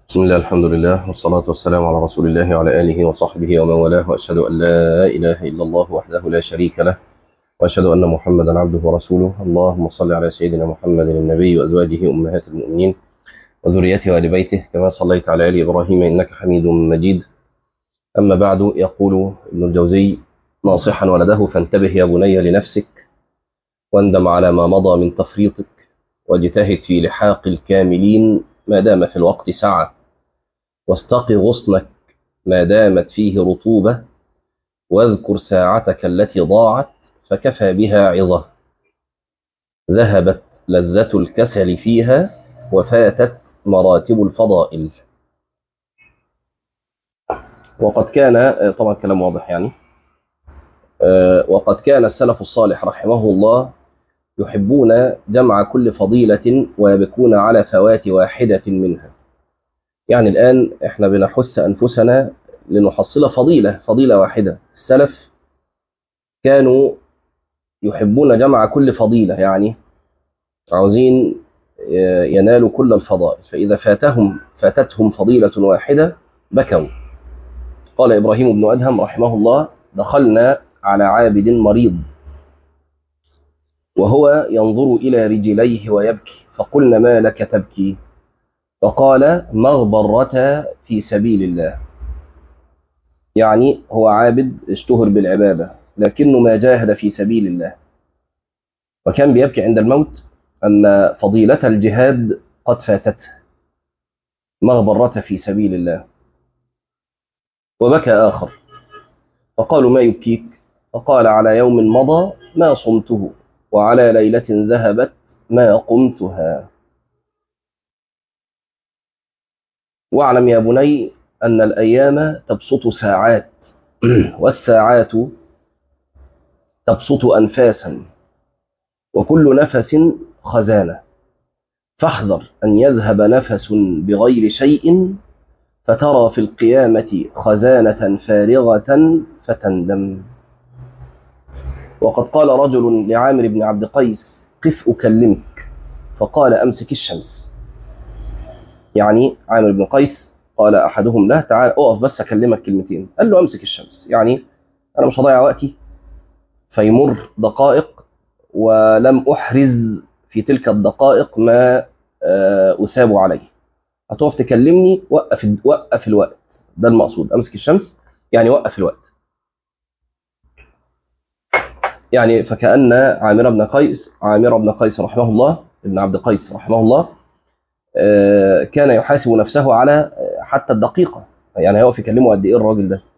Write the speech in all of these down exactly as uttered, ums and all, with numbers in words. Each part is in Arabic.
بسم الله الحمد لله والصلاة والسلام على رسول الله وعلى آله وصحبه ومن والاه، وأشهد أن لا إله إلا الله وحده لا شريك له، وأشهد أن محمدا عبده ورسوله. اللهم صل على سيدنا محمد النبي وأزواجه أمهات المؤمنين وذريته وآل بيته كما صليت على آل إبراهيم إنك حميد مجيد. أما بعد، يقول ابن الجوزي ناصحا ولده: فانتبه يا بني لنفسك، واندم على ما مضى من تفريطك، واجتهد في لحاق الكاملين ما دام في الوقت سعة، واستق غصنك ما دامت فيه رطوبة، واذكر ساعتك التي ضاعت فكفى بها عظة، ذهبت لذة الكسل فيها وفاتت مراتب الفضائل. وقد كان، طبعا كلام واضح يعني، وقد كان السلف الصالح رحمه الله يحبون جمع كل فضيلة ويبكون على فوات واحدة منها. يعني الآن احنا بنحث أنفسنا لنحصل فضيلة فضيلة واحدة. السلف كانوا يحبون جمع كل فضيلة، يعني عاوزين ينالوا كل الفضائل، فإذا فاتهم فاتتهم فضيلة واحدة بكوا. قال إبراهيم بن أدهم رحمه الله: دخلنا على عابد مريض وهو ينظر إلى رجليه ويبكي، فقلنا: ما لك تبكي؟ فقال: مغبرة في سبيل الله. يعني هو عابد اشتهر بالعبادة لكنه ما جاهد في سبيل الله، وكان بيبكي عند الموت أن فضيلة الجهاد قد فاتته، مغبرة في سبيل الله. وبكى آخر فقالوا: ما يبكيك؟ فقال: على يوم مضى ما صمته، وعلى ليلة ذهبت ما قمتها. واعلم يا بني أن الأيام تبسط ساعات والساعات تبسط أنفاسا، وكل نفس خزانة، فاحذر أن يذهب نفس بغير شيء فترى في القيامة خزانة فارغة فتندم. وقد قال رجل لعامر بن عبد قيس: قف أكلمك، فقال: أمسك الشمس. يعني عامر بن قيس قال أحدهم له: تعال أقف بس أكلمك كلمتين. قال له: أمسك الشمس. يعني أنا مش هضيع وقتي فيمر دقائق ولم أحرز في تلك الدقائق ما أثاب عليه. هتقف تكلمني، وقف وقف الوقت. ده المقصود، أمسك الشمس يعني وقف الوقت. يعني فكأن عامر بن قيس عامر بن قيس رحمه الله ابن عبد قيس رحمه الله كان يحاسب نفسه على حتى الدقيقة. يعني هيقف يكلمه قد إيه الراجل ده؟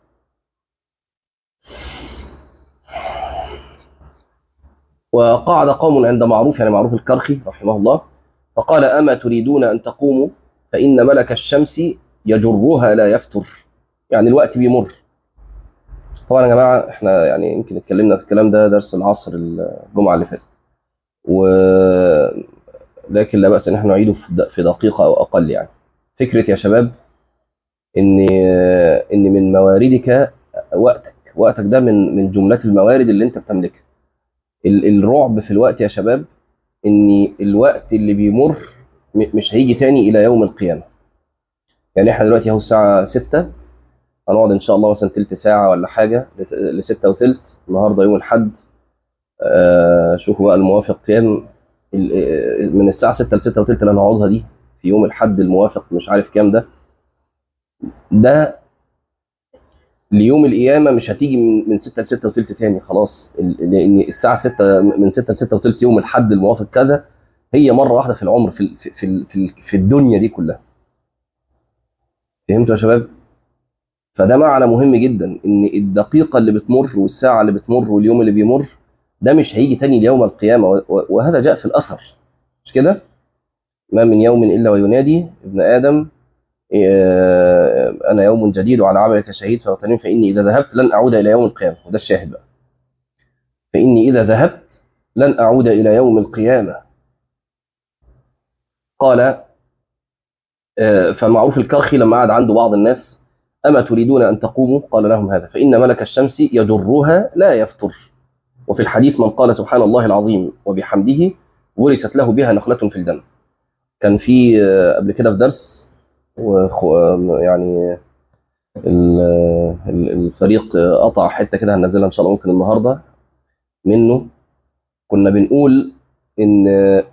وقعد قوم عند معروف، يعني معروف الكرخي رحمه الله، فقال: أما تريدون أن تقوموا فإن ملك الشمس يجرها لا يفتر. يعني الوقت بيمر. طبعا يا جماعة احنا يعني يمكن اتكلمنا في الكلام ده درس العصر الجمعة اللي فاتت، و لكن لا بأس ان احنا نعيده في دقيقة او اقل. يعني فكرة يا شباب ان ان من مواردك وقتك. وقتك ده من من جملة الموارد اللي انت بتملكها. الرعب في الوقت يا شباب ان الوقت اللي بيمر مش هيجي تاني الى يوم القيامة. يعني احنا دلوقتي اهو الساعة ستة، هنقعد ان شاء الله مثلا تلت ساعة ولا حاجة لستة وتلت. النهاردة يوم الحد، آه شوفوا بقى الموافق كام. من الساعة ستة لستة وتلت اللي هنقعدها دي في يوم الحد الموافق مش عارف كام ده ده ليوم القيامة مش هتيجي من من ستة ل ستة وتلت تاني خلاص. لأن الساعة ستة من ستة ل ستة وتلت يوم الحد الموافق كذا هي مرة واحدة في العمر، في في في في, في الدنيا دي كلها. فهمتوا يا شباب؟ فده معنى مهم جدا، ان الدقيقة اللي بتمر والساعة اللي بتمر واليوم اللي بيمر ده مش هيجي تاني ليوم القيامة. وهذا جاء في الأثر، مش كده؟ ما من يوم إلا وينادي ابن آدم: أنا يوم جديد وعلى عملك شهيد فاغتنم فإني إذا ذهبت لن أعود إلى يوم القيامة. وده الشاهد بقى: فإني إذا ذهبت لن أعود إلى يوم القيامة. قال فمعروف الكرخي لما قعد عنده بعض الناس: أما تريدون أن تقوموا؟ قال لهم هذا: فإن ملك الشمس يجرها لا يفتر. وفي الحديث: من قال سبحان الله العظيم وبحمده ورثت له بها نخلة في الجنة. كان في قبل كده في درس ويعني الفريق قطع حته كده هننزلها ان شاء الله ممكن النهارده منه. كنا بنقول ان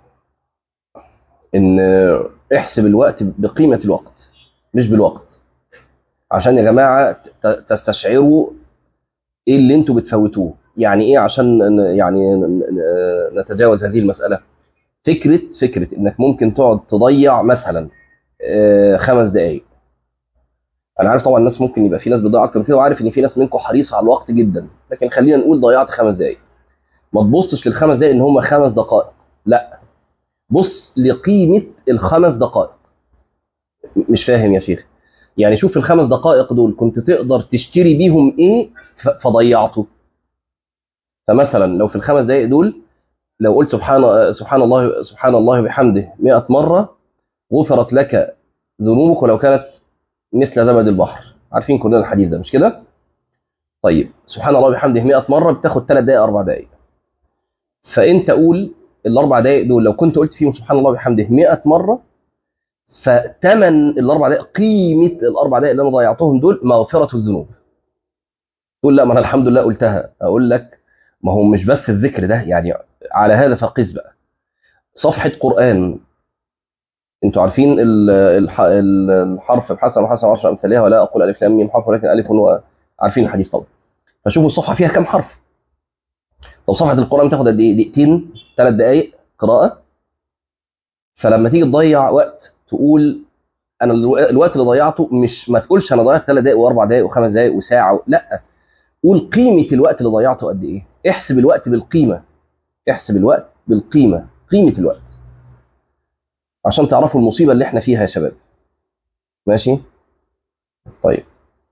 ان احسب الوقت بقيمه الوقت مش بالوقت، عشان يا جماعه تستشعروا ايه اللي انتوا بتفوتوه. يعني ايه؟ عشان يعني نتجاوز هذه المساله. فكره فكره انك ممكن تقعد تضيع مثلا خمس دقائق. انا عارف طبعا الناس ممكن يبقى في ناس بتضيع اكتر من كده، وعارف ان في ناس منكم حريصه على الوقت جدا، لكن خلينا نقول ضيعت خمس دقائق. ما تبصش للخمس دقائق ان هم خمس دقائق، لا، بص لقيمه الخمس دقائق. مش فاهم يا شيخ؟ يعني شوف الخمس دقائق دول كنت تقدر تشتري بيهم ايه فضيعته. فمثلا لو في الخمس دقائق دول لو قلت سبحان سبحان الله سبحان الله وبحمده مئة مره غفرت لك ذنوبك ولو كانت مثل زبد البحر. عارفين كلنا الحديث ده مش كده؟ طيب سبحان الله وبحمده مئة مره بتاخد ثلاث دقائق اربع دقائق. فانت قول الاربع دقائق دول لو كنت قلت فيهم سبحان الله وبحمده مئة مره، فثمن الاربع دقائق، قيمه الاربع دقائق اللي انا ضيعتهم دول مغفره الذنوب. تقول لا ما انا الحمد لله قلتها. اقول لك ما هو مش بس الذكر ده، يعني على هذا فقس بقى. صفحه قران، انتوا عارفين الحرف بحسن وحسن عشر امثالها، ولا اقول الف لام ميم حرف ولكن الف و... عارفين الحديث طبعا. فشوفوا الصفحه فيها كام حرف. طب صفحه القران تاخد قد ايه؟ دقيقتين ثلاث دقائق قراءه. فلما تيجي تضيع وقت تقول انا الوقت اللي ضيعته، مش ما تقولش انا ضيعت ثلاث دقائق واربع دقائق وخمس دقائق وساعه، لا، قول قيمه الوقت اللي ضيعته قد ايه. احسب الوقت بالقيمه، احسب الوقت بالقيمه، قيمه الوقت، عشان تعرفوا المصيبه اللي احنا فيها يا شباب. ماشي؟ طيب.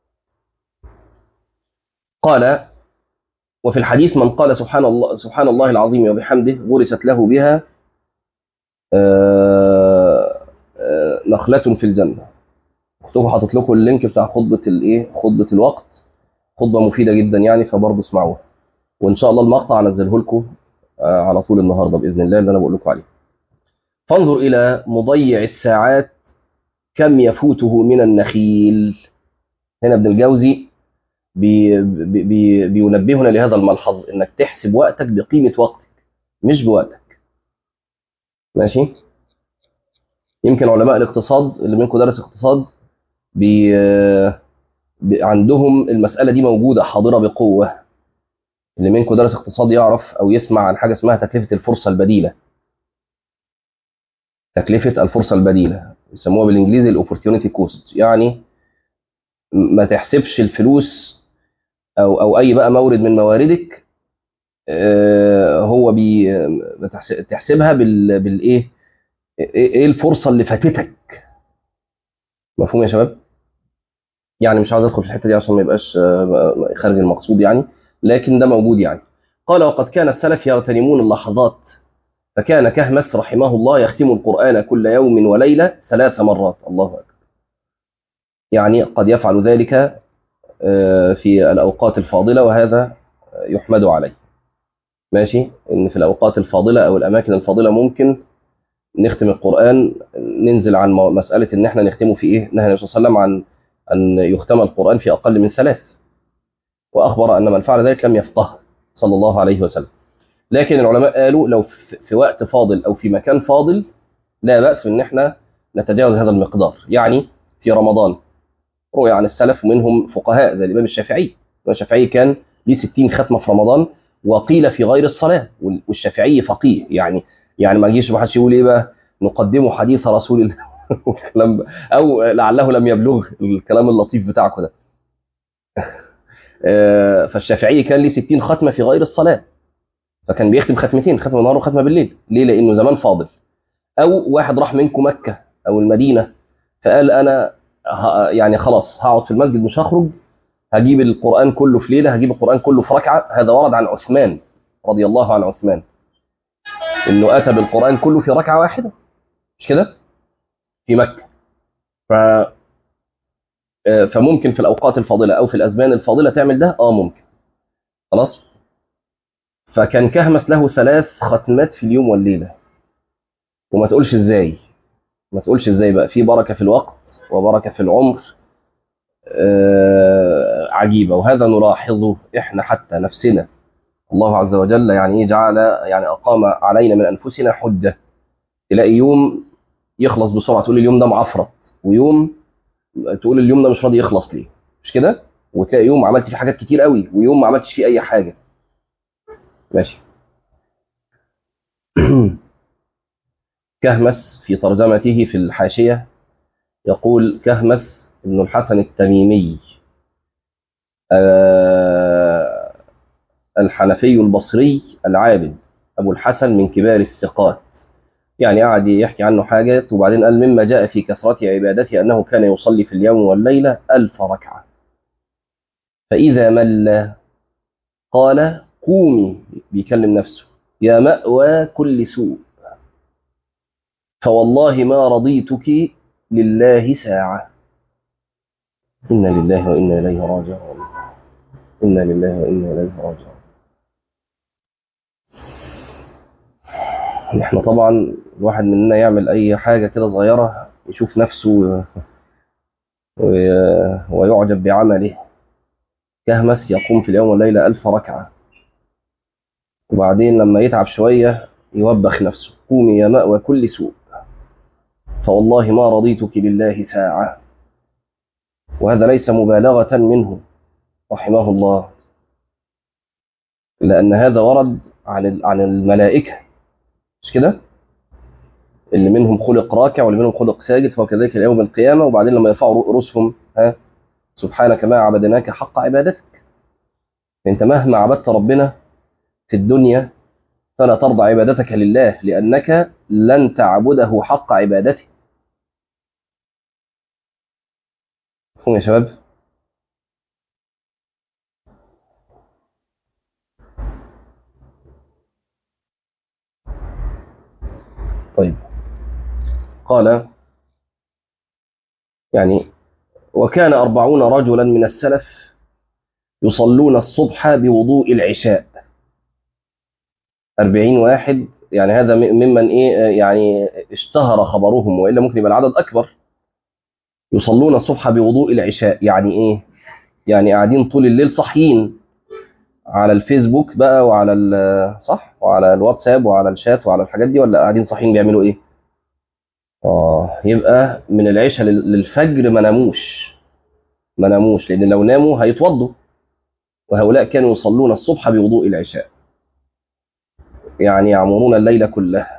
قال وفي الحديث من قال سبحان الله سبحان الله العظيم وبحمده غرست له بها آه، آه، نخلة في الجنة. اكتبوا، حاطط لكم اللينك بتاع خطبة الايه، خطبة الوقت. خطبة مفيدة جدا يعني، فبرضه اسمعوها. وان شاء الله المقطع انزله لكم آه، على طول النهارده باذن الله اللي انا بقول لكم عليه. فانظر الى مضيع الساعات كم يفوته من النخيل. هنا ابن الجوزي بي بي بي بينبهنا لهذا الملحظ، انك تحسب وقتك بقيمة وقتك مش بوقتك. ماشي؟ يمكن علماء الاقتصاد اللي منكم درس اقتصاد بي بي عندهم المسألة دي موجودة حاضرة بقوة. اللي منكم درس اقتصاد يعرف أو يسمع عن حاجة اسمها تكلفة الفرصة البديلة. تكلفة الفرصة البديلة يسموها بالإنجليزي الأوبورتيونيتي كوست. يعني ما تحسبش الفلوس أو أو أي بقى مورد من مواردك آه، هو بي تحسبها بال بالإيه، إيه الفرصة اللي فاتتك. مفهوم يا شباب؟ يعني مش عاوز ادخل في الحته دي عشان ما يبقاش آه، خارج المقصود يعني، لكن ده موجود يعني. قال وقد كان السلف يغتنمون اللحظات، فكان كهمس رحمه الله يختم القرآن كل يوم وليلة ثلاث مرات. الله أكبر. يعني قد يفعل ذلك آه، في الأوقات الفاضلة، وهذا يحمد عليه. ماشي؟ إن في الأوقات الفاضلة أو الأماكن الفاضلة ممكن نختم القرآن. ننزل عن مسألة إن إحنا نختمه في إيه؟ نهى النبي صلى الله عليه وسلم عن أن يختم القرآن في أقل من ثلاث، وأخبر أن من فعل ذلك لم يفقه صلى الله عليه وسلم. لكن العلماء قالوا لو في وقت فاضل أو في مكان فاضل لا بأس إن إحنا نتجاوز هذا المقدار. يعني في رمضان روي عن السلف ومنهم فقهاء زي الإمام الشافعي. الإمام الشافعي كان ليه ستين ختمة في رمضان، وقيل في غير الصلاة. والشافعي فقيه يعني، يعني ما يجيش واحد يقول إيه بقى نقدمه حديث رسول الله والكلام أو لعله لم يبلغ الكلام اللطيف بتاعكم ده. فالشافعي كان ليه ستين ختمة في غير الصلاة، فكان بيختم ختمتين، ختمة بالنهار وختمة بالليل. ليه؟ لأنه زمان فاضل. أو واحد راح منكم مكة أو المدينة فقال أنا يعني خلاص هقعد في المسجد مش هخرج، هجيب القرآن كله في ليلة، هجيب القرآن كله في ركعة. هذا ورد عن عثمان رضي الله عن عثمان إنه أتى بالقرآن كله في ركعة واحدة، مش كده؟ في مكة. ف فممكن في الأوقات الفاضلة أو في الأزمان الفاضلة تعمل ده، آه ممكن. خلاص. فكان كهمس له ثلاث ختمات في اليوم والليلة. وما تقولش إزاي، ما تقولش إزاي بقى، في بركة في الوقت وبركة في العمر آه عجيبة. وهذا نلاحظه إحنا حتى نفسنا. الله عز وجل يعني جعل يعني أقام علينا من أنفسنا حجة. تلاقي يوم يخلص بسرعة تقول اليوم ده معفرط، ويوم تقول اليوم ده مش راضي يخلص ليه، مش كده؟ وتلاقي يوم عملت فيه حاجات كتير قوي، ويوم ما عملتش فيه أي حاجة. ماشي. كهمس في ترجمته في الحاشية يقول: كهمس بن الحسن التميمي آه الحنفي البصري العابد أبو الحسن من كبار الثقات. يعني قعد يحكي عنه حاجات، وبعدين قال: مما جاء في كثرة عبادته أنه كان يصلي في اليوم والليلة ألف ركعة، فإذا مل قال: قومي، بيكلم نفسه، يا مأوى كل سوء، فوالله ما رضيتك لله ساعة. إنا لله وإنا إليه راجعون. إنا لله وإنا إليه راجعون. احنا طبعا الواحد مننا يعمل أي حاجة كده صغيرة يشوف نفسه ويعجب بعمله. كهمس يقوم في اليوم والليلة ألف ركعة، وبعدين لما يتعب شوية يوبخ نفسه: قومي يا مأوى كل سوء، فوالله ما رضيتك لله ساعة. وهذا ليس مبالغة منه رحمه الله، لأن هذا ورد عن عن الملائكة، مش كده؟ اللي منهم خلق راكع واللي منهم خلق ساجد، فهو كذلك يوم القيامة. وبعدين لما يرفعوا رؤوسهم: ها سبحانك ما عبدناك حق عبادتك. انت مهما عبدت ربنا في الدنيا فلا ترضى عبادتك لله، لأنك لن تعبده حق عبادته. مفهوم يا شباب؟ طيب. قال يعني: وكان أربعون رجلا من السلف يصلون الصبح بوضوء العشاء. أربعين واحد، يعني هذا ممن إيه يعني اشتهر خبرهم، وإلا ممكن يبقى العدد أكبر. يصلون الصبح بوضوء العشاء يعني إيه؟ يعني قاعدين طول الليل صحيين على الفيسبوك بقى، وعلى صح وعلى الواتساب وعلى الشات وعلى الحاجات دي، ولا قاعدين صحيين بيعملوا إيه؟ آه يبقى من العشاء للفجر ما ناموش، ما ناموش، لأن لو ناموا هيتوضوا. وهؤلاء كانوا يصلون الصبح بوضوء العشاء، يعني يعمرون الليل كله.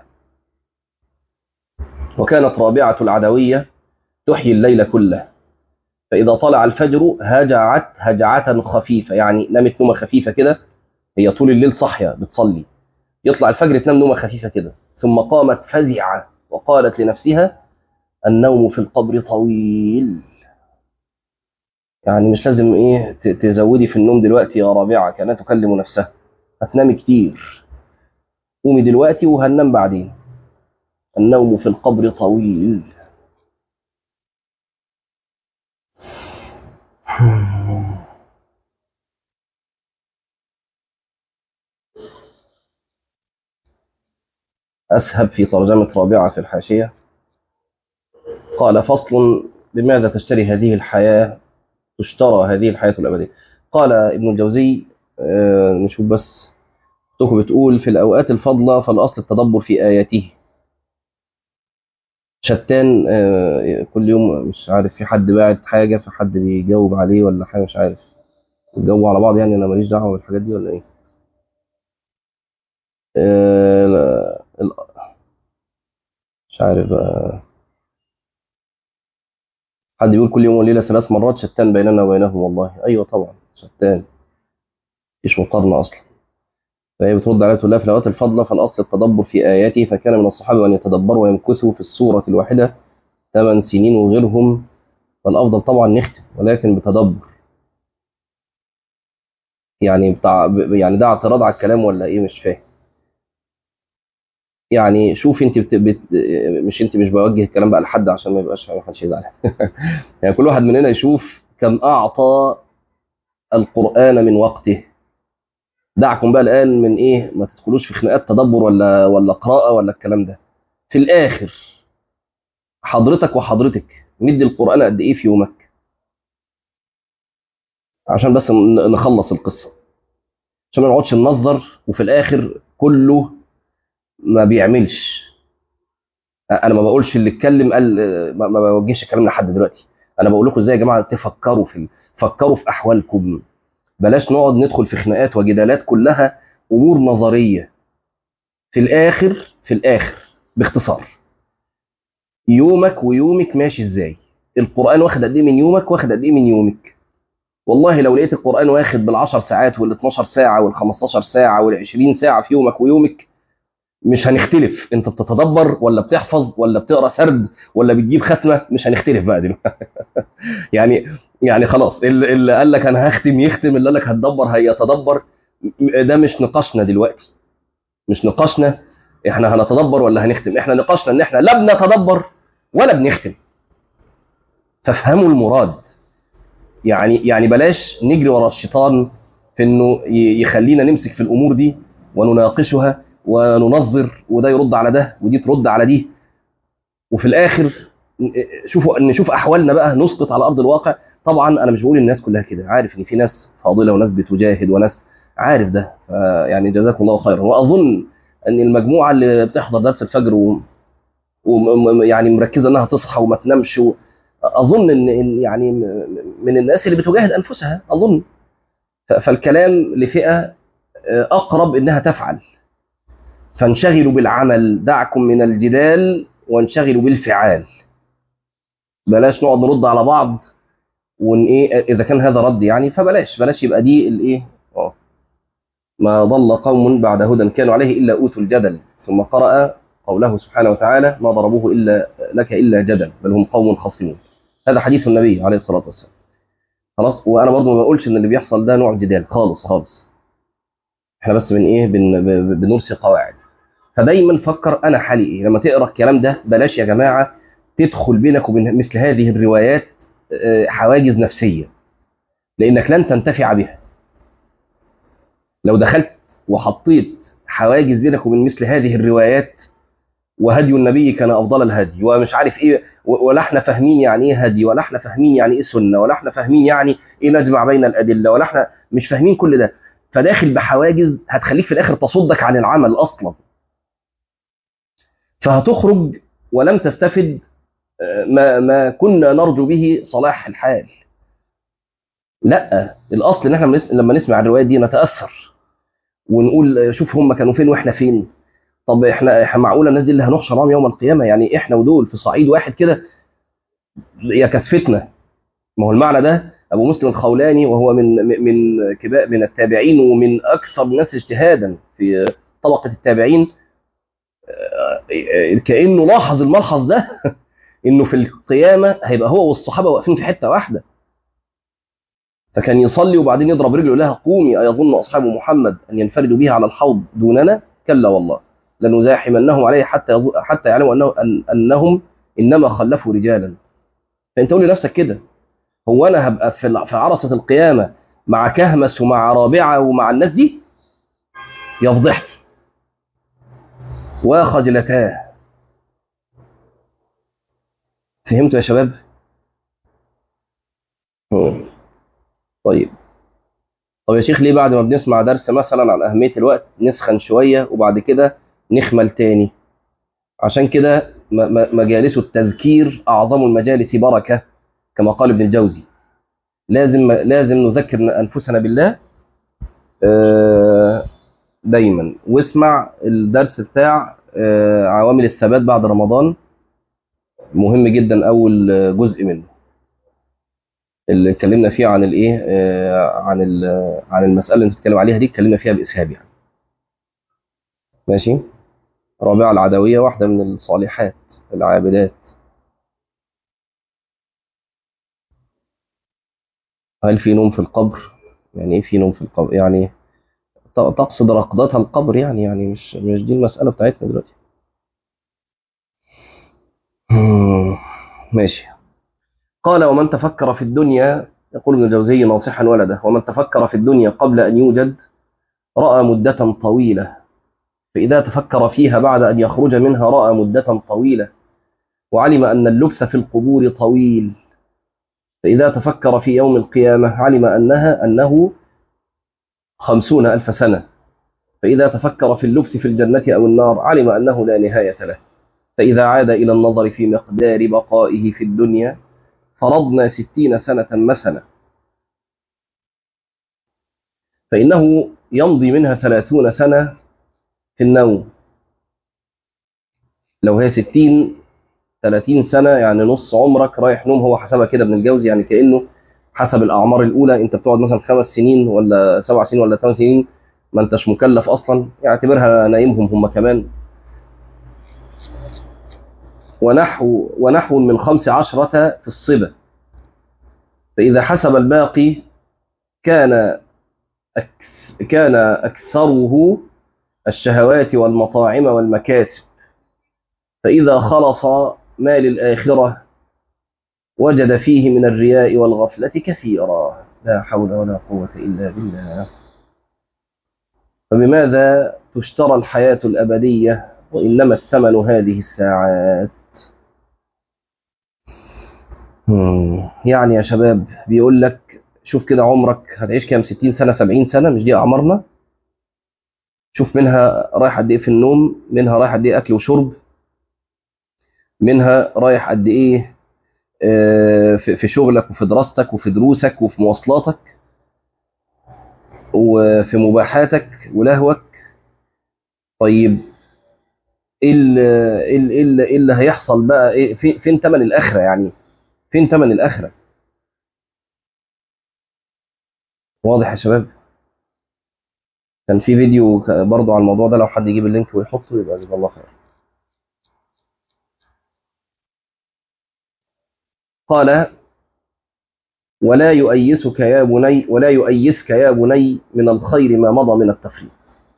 وكانت رابعة العدوية تحيي الليل كله، فإذا طلع الفجر هجعت هجعة خفيفة، يعني نامت نومة خفيفة كده، هي طول الليل صاحية بتصلي، يطلع الفجر تنام نومة خفيفة كده، ثم قامت فزعة وقالت لنفسها: النوم في القبر طويل. يعني مش لازم ايه تزودي في النوم دلوقتي يا رابعة، كانت تكلم نفسها، هتنامي كتير، قومي دلوقتي وهننام بعدين. النوم في القبر طويل. أسهب في ترجمة رابعة في الحاشية قال: فصل: بماذا تشتري هذه الحياة، تشترى هذه الحياة الأبدية. قال ابن الجوزي، آه نشوف بس، اختكم بتقول: في الأوقات الفضلة فالأصل التدبر في آياته. شتان آه كل يوم مش عارف، في حد باعت حاجة فحد بيجاوب عليه ولا حاجة، مش عارف يجاوبوا على بعض، يعني أنا ماليش دعوة بالحاجات دي ولا إيه؟ آه لا، مش عارف بقى. حد بيقول: كل يوم وليلة ثلاث مرات، شتان بيننا وبينهم. والله أيوة طبعا شتان، مفيش مقارنة أصلا. فهي بترد عليه تقول لها: في الأوقات الفضلة فالأصل التدبر في آياته، فكان من الصحابة أن يتدبروا ويمكثوا في السورة الواحدة ثمان سنين وغيرهم، فالأفضل طبعا نختم ولكن بتدبر. يعني بتاع يعني ده اعتراض على الكلام ولا إيه؟ مش فاهم. يعني شوف أنت بت... بت... مش أنت مش بوجه الكلام بقى لحد عشان ما يبقاش ما حدش يزعل. يعني كل واحد مننا يشوف كم أعطى القرآن من وقته. دعكم بقى الآن من إيه، ما تدخلوش في خناقات تدبر ولا ولا قراءة ولا الكلام ده. في الآخر حضرتك وحضرتك مدي القرآن قد إيه في يومك؟ عشان بس نخلص القصة، عشان ما نقعدش ننظر وفي الآخر كله ما بيعملش. أنا ما بقولش اللي اتكلم قال، ما ما بوجهش الكلام لحد دلوقتي. أنا بقول لكم إزاي يا جماعة تفكروا في فكروا في أحوالكم. بلاش نقعد ندخل في خناقات وجدالات كلها أمور نظرية. في الآخر في الآخر باختصار، يومك ويومك ماشي إزاي؟ القرآن واخد قد إيه من يومك، واخد قد إيه من يومك؟ والله لو لقيت القرآن واخد بالعشر ساعات والاتناشر ساعة والخمستاشر ساعة والعشرين ساعة في يومك ويومك، مش هنختلف انت بتتدبر ولا بتحفظ ولا بتقرا سرد ولا بتجيب ختمة، مش هنختلف بقى دلوقتي. يعني يعني خلاص، اللي اللي قال لك انا هختم يختم، اللي قال لك هتدبر هيتدبر. ده مش نقاشنا دلوقتي، مش نقاشنا احنا هنتدبر ولا هنختم. احنا نقاشنا ان احنا لا بنتدبر ولا بنختم. فافهموا المراد. يعني يعني بلاش نجري ورا الشيطان في انه ي- يخلينا نمسك في الامور دي ونناقشها وننظر، وده يرد على ده ودي ترد على دي، وفي الاخر شوفوا نشوف احوالنا بقى، نسقط على ارض الواقع. طبعا انا مش بقول الناس كلها كده، عارف ان في ناس فاضله وناس بتجاهد وناس، عارف ده. يعني جزاكم الله خيرا. واظن ان المجموعه اللي بتحضر درس الفجر و ويعني مركزه انها تصحى وما تنامش و... اظن ان إن يعني من الناس اللي بتجاهد انفسها اظن. ف- فالكلام لفئه اقرب انها تفعل. فانشغلوا بالعمل، دعكم من الجدال وانشغلوا بالفعال. بلاش نقعد نرد على بعض ون ايه، اذا كان هذا رد يعني فبلاش، بلاش يبقى دي الايه. اه ما ضل قوم بعد هدى كانوا عليه الا اوتوا الجدل. ثم قرأ قوله سبحانه وتعالى ما ضربوه الا لك الا جدل بل هم قوم خصمون. هذا حديث النبي عليه الصلاه والسلام. خلاص. وانا برضو ما بقولش ان اللي بيحصل ده نوع جدال خالص خالص. احنا بس بن ايه بن ب- بنرسي قواعد. فدايما فكر انا حالي ايه لما تقرا الكلام ده. بلاش يا جماعه تدخل بينك وبين مثل هذه الروايات آه، حواجز نفسيه، لانك لن تنتفع بها. لو دخلت وحطيت حواجز بينك وبين مثل هذه الروايات، وهدي النبي كان افضل الهدي ومش عارف ايه، و- ولا احنا فاهمين يعني ايه هدي، ولا احنا فاهمين يعني ايه سنه، ولا احنا فاهمين يعني ايه نجمع بين الادله، ولا احنا مش فاهمين كل ده. فداخل بحواجز هتخليك في الاخر تصدك عن العمل اصلا. فهتخرج ولم تستفد آه، ما ما كنا نرجو به صلاح الحال. لا، الاصل ان احنا بنس- لما نسمع الروايات دي نتاثر ونقول شوف هم كانوا فين واحنا فين. طب احنا احنا معقوله الناس دي اللي هنحشر معاهم يوم القيامه، يعني احنا ودول في صعيد واحد كده؟ يا كسفتنا. ما هو المعنى ده ابو مسلم الخولاني وهو من من كبار من التابعين ومن اكثر الناس اجتهادا في طبقه التابعين، كانه لاحظ الملحظ ده. انه في القيامه هيبقى هو والصحابه واقفين في حته واحده. فكان يصلي وبعدين يضرب رجله لها قومي ايظن اصحاب محمد ان ينفردوا بها على الحوض دوننا؟ كلا والله لنزاحمنهم عليه حتى يظ- حتى يعلموا انه أن انهم انما خلفوا رجالا. فانت قول لنفسك كده، هو انا هبقى في الع- في عرصه القيامه مع كهمس ومع رابعه ومع الناس دي؟ يا فضحتي وخجلتاه. فهمتوا يا شباب؟ هم. طيب. طب يا شيخ ليه بعد ما بنسمع درس مثلا عن اهميه الوقت نسخن شويه وبعد كده نخمل تاني؟ عشان كده م- م- مجالس التذكير اعظم المجالس بركه، كما قال ابن الجوزي. لازم لازم نذكر انفسنا بالله آه، دايما. واسمع الدرس بتاع آه، عوامل الثبات بعد رمضان، مهم جدا، اول جزء منه اللي اتكلمنا فيه عن الايه آه، عن ال- عن المساله اللي انت بتتكلم عليها دي، اتكلمنا فيها باسهاب يعني. ماشي. رابعه العدويه واحده من الصالحات العابدات. هل في نوم في القبر؟ يعني ايه في نوم في القبر يعني؟ ت- تقصد رقدتها القبر يعني يعني مش مش دي المساله بتاعتنا دلوقتي. ماشي. قال ومن تفكر في الدنيا، يقول ابن الجوزي ناصحا ولده، ومن تفكر في الدنيا قبل أن يوجد رأى مدة طويلة، فإذا تفكر فيها بعد أن يخرج منها رأى مدة طويلة، وعلم أن اللبث في القبور طويل، فإذا تفكر في يوم القيامة علم أنها أنه خمسون ألف سنة، فإذا تفكر في اللبث في الجنة أو النار علم أنه لا نهاية له، فإذا عاد إلى النظر في مقدار بقائه في الدنيا فرضنا ستين سنة مثلا، فإنه يمضي منها ثلاثون سنة في النوم. لو هي ستين ثلاثين سنة يعني نص عمرك رايح نوم. هو حسبها كده ابن الجوزي، يعني كأنه حسب الأعمار الأولى أنت بتقعد مثلا خمس سنين ولا سبع سنين ولا ثمان سنين ما أنتش مكلف أصلا، يعتبرها نايمهم هم كمان. ونحو ونحو من خمس عشرة في الصبا، فإذا حسب الباقي كان أكث كان أكثره الشهوات والمطاعم والمكاسب، فإذا خلص مال الآخرة وجد فيه من الرياء والغفلة كثيرا. لا حول ولا قوة إلا بالله. فبماذا تشترى الحياة الأبدية وإنما الثمن هذه الساعات؟ يعني يا شباب بيقول لك شوف كده عمرك هتعيش كام، ستين سنة سبعين سنة، مش دي أعمارنا؟ شوف منها رايح قد إيه في النوم، منها رايح قد إيه أكل وشرب، منها رايح قد إيه في شغلك وفي دراستك وفي دروسك وفي مواصلاتك وفي مباحاتك ولهوك. طيب ايه اللي, إيه اللي, إيه اللي هيحصل بقى؟ إيه في فين ثمن الاخره؟ يعني فين ثمن الاخره؟ واضح يا شباب؟ كان في فيديو برضو على الموضوع ده، لو حد يجيب اللينك ويحطه يبقى جزاه الله خير. قال ولا يؤيسك يا بني ولا يؤيسك يا بني من الخير ما مضى من التفريط،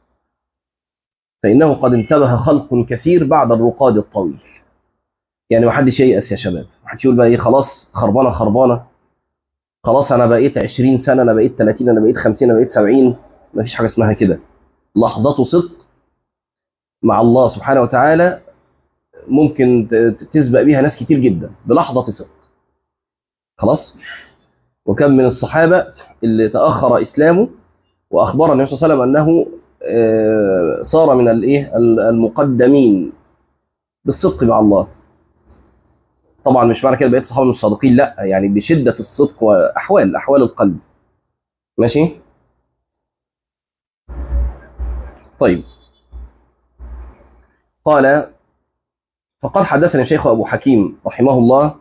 فإنه قد انتبه خلق كثير بعد الرقاد الطويل. يعني ما حدش ييأس يا شباب، ما حدش يقول بقى ايه خلاص خربانه خربانه، خلاص انا بقيت عشرين سنه، انا بقيت ثلاثين، انا بقيت خمسين، انا بقيت سبعين. ما فيش حاجه اسمها كده. لحظة صدق مع الله سبحانه وتعالى ممكن تسبق بيها ناس كتير جدا بلحظة صدق. خلاص. وكم من الصحابة اللي تأخر إسلامه وأخبر النبي صلى الله عليه وسلم أنه صار من الايه المقدمين بالصدق مع الله. طبعا مش معنى كده بقيت صحابه مش صادقين، لا، يعني بشدة الصدق وأحوال أحوال القلب. ماشي. طيب. قال فقد حدثني الشيخ أبو حكيم رحمه الله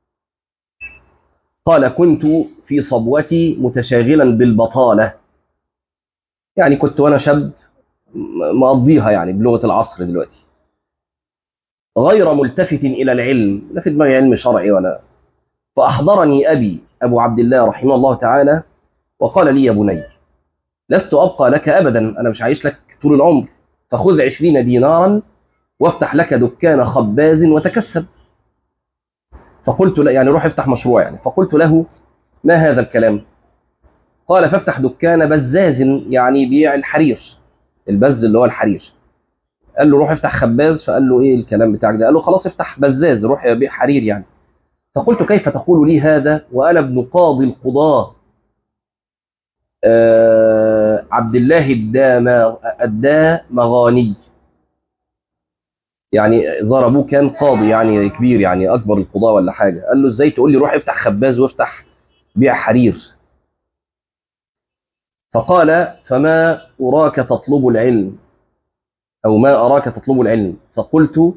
قال كنت في صبوتي متشاغلا بالبطالة، يعني كنت وأنا شاب مقضيها يعني بلغة العصر دلوقتي، غير ملتفت إلى العلم، لا في دماغي علم شرعي ولا. فأحضرني أبي أبو عبد الله رحمه الله تعالى وقال لي يا بني لست أبقى لك أبدا، أنا مش عايش لك طول العمر، فخذ عشرين دينارا وافتح لك دكان خباز وتكسب. فقلت له يعني روح افتح مشروع يعني. فقلت له ما هذا الكلام؟ قال فافتح دكان بزاز، يعني بيع الحرير، البز اللي هو الحرير. قال له روح افتح خباز، فقال له ايه الكلام بتاعك ده؟ قال له خلاص افتح بزاز، روح بيع حرير يعني. فقلت كيف تقول لي هذا وانا ابن قاضي القضاة آه عبد الله الدامغاني، يعني ظهر ابوه كان قاضي يعني كبير، يعني اكبر القضاة ولا حاجة. قال له ازاي تقول لي روح افتح خباز وافتح بيع حرير؟ فقال فما أراك تطلب العلم أو ما أراك تطلب العلم؟ فقلت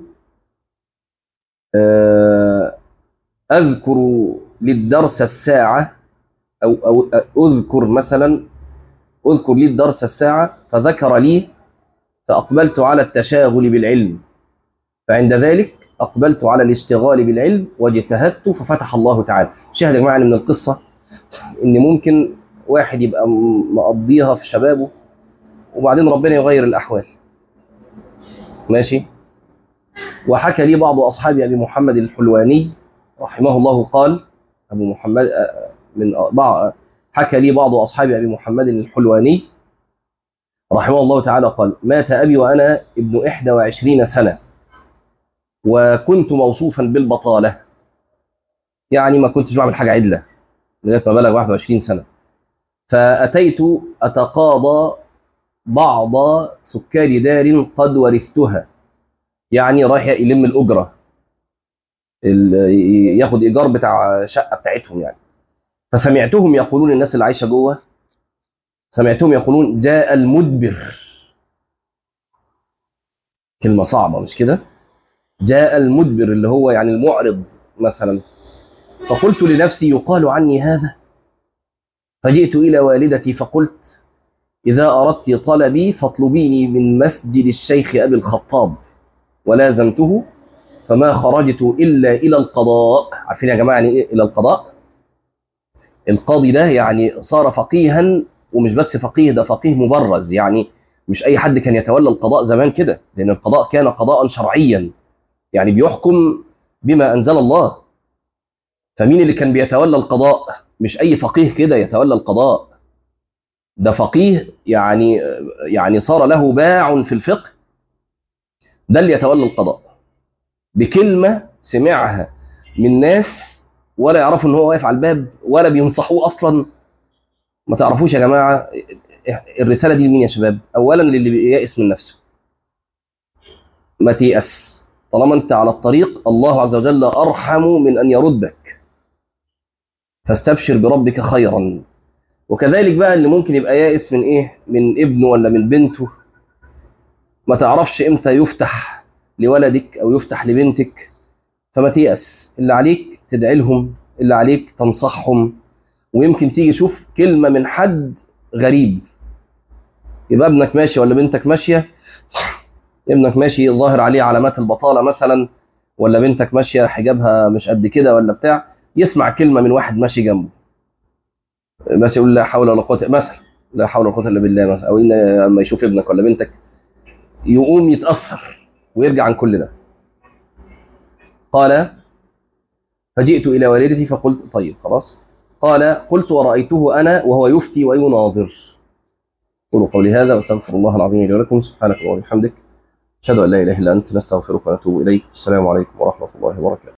أذكر للدرس الساعة أو, أو أذكر مثلا أذكر لي الدرس الساعة، فذكر لي فأقبلت على التشاغل بالعلم، فعند ذلك أقبلت على الاشتغال بالعلم واجتهدت ففتح الله تعالى. شاهد يا جماعة من القصة إن ممكن واحد يبقى مقضيها في شبابه وبعدين ربنا يغير الأحوال. ماشي. وحكى لي بعض أصحاب أبي محمد الحلواني رحمه الله قال أبو محمد من بعض حكى لي بعض أصحاب أبي محمد الحلواني رحمه الله تعالى قال مات أبي وأنا ابن إحدى وعشرين سنة، وكنت موصوفا بالبطالة، يعني ما كنتش بعمل حاجة عدلة لغاية ما بلغ واحد وعشرين سنة. فأتيت أتقاضى بعض سكان دار قد ورثتها، يعني رايح يلم الأجرة، ال- ياخد إيجار بتاع شقة بتاعتهم يعني. فسمعتهم يقولون، الناس اللي عايشة جوه، سمعتهم يقولون جاء المدبر. كلمة صعبة مش كده؟ جاء المدبر اللي هو يعني المعرض مثلا. فقلت لنفسي يقال عني هذا؟ فجئت إلى والدتي فقلت إذا أردت طلبي فاطلبيني من مسجد الشيخ أبي الخطاب، ولازمته فما خرجت إلا إلى القضاء. عارفين يا جماعة يعني إيه إلى القضاء؟ القاضي ده يعني صار فقيها، ومش بس فقيه، ده فقيه مبرز، يعني مش أي حد كان يتولى القضاء زمان كده، لأن القضاء كان قضاء شرعيا، يعني بيحكم بما أنزل الله. فمين اللي كان بيتولى القضاء؟ مش أي فقيه كده يتولى القضاء، ده فقيه يعني يعني صار له باع في الفقه، ده اللي يتولى القضاء. بكلمة سمعها من ناس ولا يعرفوا ان هو واقف على الباب ولا بينصحوه اصلا. ما تعرفوش يا جماعة الرسالة دي لمين يا شباب؟ اولا للي بييأس من نفسه، ما تيأس طالما انت على الطريق، الله عز وجل ارحم من ان يردك، فاستبشر بربك خيرا. وكذلك بقى اللي ممكن يبقى يائس من ايه؟ من ابنه ولا من بنته، ما تعرفش امتى يفتح لولدك او يفتح لبنتك، فما تيأس. اللي عليك تدعي لهم، اللي عليك تنصحهم، ويمكن تيجي شوف كلمة من حد غريب. يبقى ابنك ماشي ولا بنتك ماشية، ابنك ماشي ظاهر عليه علامات البطالة مثلا، ولا بنتك ماشية حجابها مش قد كده ولا بتاع، يسمع كلمة من واحد ماشي جنبه بس يقول لا حول ولا قوة مثلا، لا حول ولا قوة إلا بالله مثلا، أو إن أما يشوف ابنك ولا بنتك يقوم يتأثر ويرجع عن كل ده. قال فجئت إلى والدتي فقلت طيب خلاص. قال قلت ورأيته أنا وهو يفتي ويناظر. قولوا قولي هذا واستغفر الله العظيم لي ولكم. سبحانك اللهم وبحمدك، أشهد أن لا إله إلا أنت، نستغفرك ونتوب إليك. السلام عليكم ورحمة الله وبركاته.